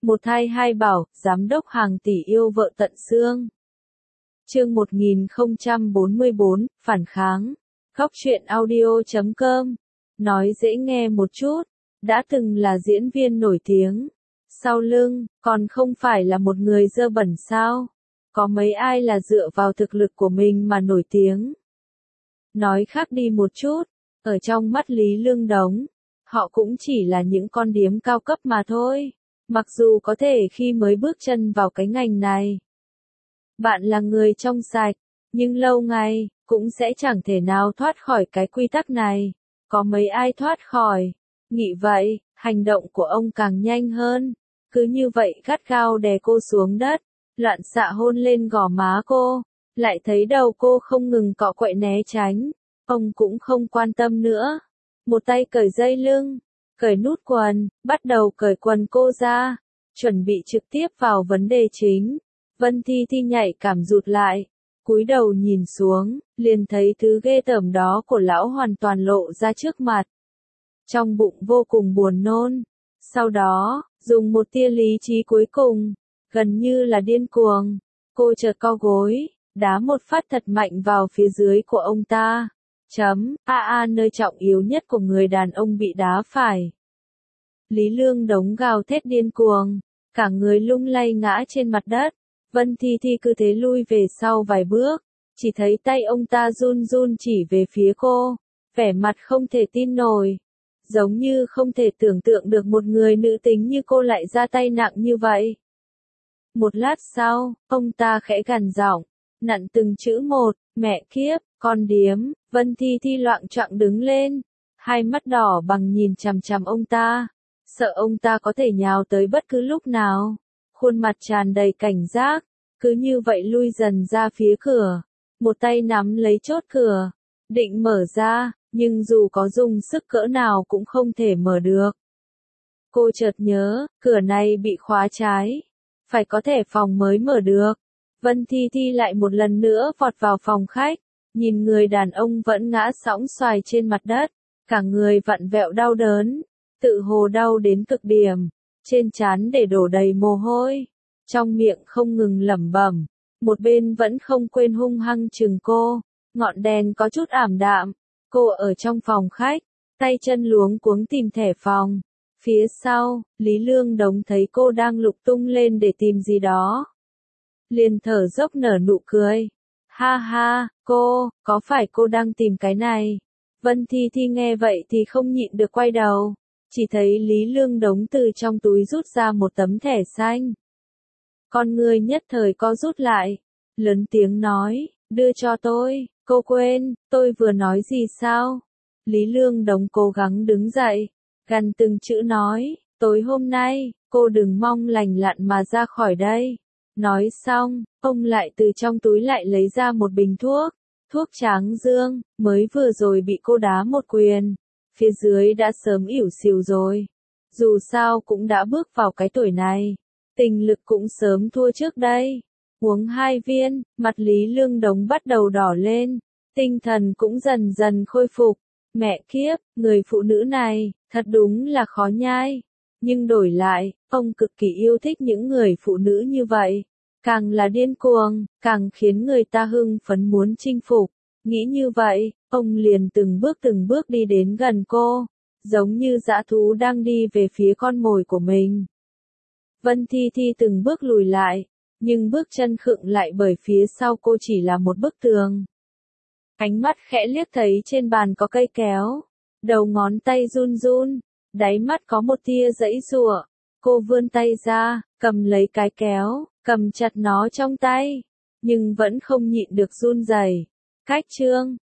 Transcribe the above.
Một thai hai bảo, giám đốc hàng tỷ yêu vợ tận xương. Chương 1044, phản kháng. Góc truyện audio.com. Nói dễ nghe một chút, đã từng là diễn viên nổi tiếng. Sau lưng, còn không phải là một người dơ bẩn sao? Có mấy ai là dựa vào thực lực của mình mà nổi tiếng? Nói khác đi một chút, ở trong mắt Lý Lương Đống, họ cũng chỉ là những con điếm cao cấp mà thôi. Mặc dù có thể khi mới bước chân vào cái ngành này, bạn là người trong sạch, nhưng lâu ngày, cũng sẽ chẳng thể nào thoát khỏi cái quy tắc này. Có mấy ai thoát khỏi? Nghĩ vậy, hành động của ông càng nhanh hơn. Cứ như vậy gắt gao đè cô xuống đất, loạn xạ hôn lên gò má cô, lại thấy đầu cô không ngừng cọ quậy né tránh. Ông cũng không quan tâm nữa. Một tay cởi dây lưng, cởi nút quần, bắt đầu cởi quần cô ra, chuẩn bị trực tiếp vào vấn đề chính. Vân Thi Thi nhạy cảm rụt lại, cúi đầu nhìn xuống, liền thấy thứ ghê tởm đó của lão hoàn toàn lộ ra trước mặt. Trong bụng vô cùng buồn nôn. Sau đó, dùng một tia lý trí cuối cùng, gần như là điên cuồng, cô chợt co gối, đá một phát thật mạnh vào phía dưới của ông ta. Nơi trọng yếu nhất của người đàn ông bị đá phải. Lý Lương Đống gào thét điên cuồng, cả người lung lay ngã trên mặt đất. Vân Thi Thi cứ thế lui về sau vài bước, chỉ thấy tay ông ta run run chỉ về phía cô, vẻ mặt không thể tin nổi. Giống như không thể tưởng tượng được một người nữ tính như cô lại ra tay nặng như vậy. Một lát sau, ông ta khẽ gằn giọng, nặn từng chữ một, mẹ kiếp, con điếm. Vân Thi Thi loạng choạng đứng lên, hai mắt đỏ bằng nhìn chằm chằm ông ta, sợ ông ta có thể nhào tới bất cứ lúc nào. Khuôn mặt tràn đầy cảnh giác, cứ như vậy lui dần ra phía cửa, một tay nắm lấy chốt cửa, định mở ra, nhưng dù có dùng sức cỡ nào cũng không thể mở được. Cô chợt nhớ, cửa này bị khóa trái, phải có thẻ phòng mới mở được. Vân Thi Thi lại một lần nữa vọt vào phòng khách, nhìn người đàn ông vẫn ngã sõng soài trên mặt đất, cả người vặn vẹo đau đớn, tự hồ đau đến cực điểm, trên trán để đổ đầy mồ hôi, trong miệng không ngừng lẩm bẩm, một bên vẫn không quên hung hăng chừng cô. Ngọn đèn có chút ảm đạm, cô ở trong phòng khách, tay chân luống cuống tìm thẻ phòng. Phía sau, Lý Lương Đống thấy cô đang lục tung lên để tìm gì đó, liền thở dốc nở nụ cười. Ha ha, có phải cô đang tìm cái này? Vân Thi Thi nghe vậy thì không nhịn được quay đầu, chỉ thấy Lý Lương Đống từ trong túi rút ra một tấm thẻ xanh. Con người nhất thời co rút lại, lớn tiếng nói, đưa cho tôi. Cô quên, tôi vừa nói gì sao? Lý Lương Đống cố gắng đứng dậy, gằn từng chữ nói, tối hôm nay, cô đừng mong lành lặn mà ra khỏi đây. Nói xong, ông lại từ trong túi lại lấy ra một bình thuốc tráng dương, mới vừa rồi bị cô đá một quyền, phía dưới đã sớm ỉu xìu rồi. Dù sao cũng đã bước vào cái tuổi này, tình lực cũng sớm thua trước đây. Uống 2 viên, mặt Lý Lương Đống bắt đầu đỏ lên, tinh thần cũng dần dần khôi phục. Mẹ kiếp, người phụ nữ này, thật đúng là khó nhai. Nhưng đổi lại, ông cực kỳ yêu thích những người phụ nữ như vậy. Càng là điên cuồng, càng khiến người ta hưng phấn muốn chinh phục. Nghĩ như vậy, ông liền từng bước đi đến gần cô, giống như dã thú đang đi về phía con mồi của mình. Vân Thi Thi từng bước lùi lại, nhưng bước chân khựng lại bởi phía sau cô chỉ là một bức tường. Ánh mắt khẽ liếc thấy trên bàn có cây kéo, đầu ngón tay run run, đáy mắt có một tia giãy giụa. Cô vươn tay ra, cầm lấy cái kéo, cầm chặt nó trong tay, nhưng vẫn không nhịn được run rẩy. Cách chương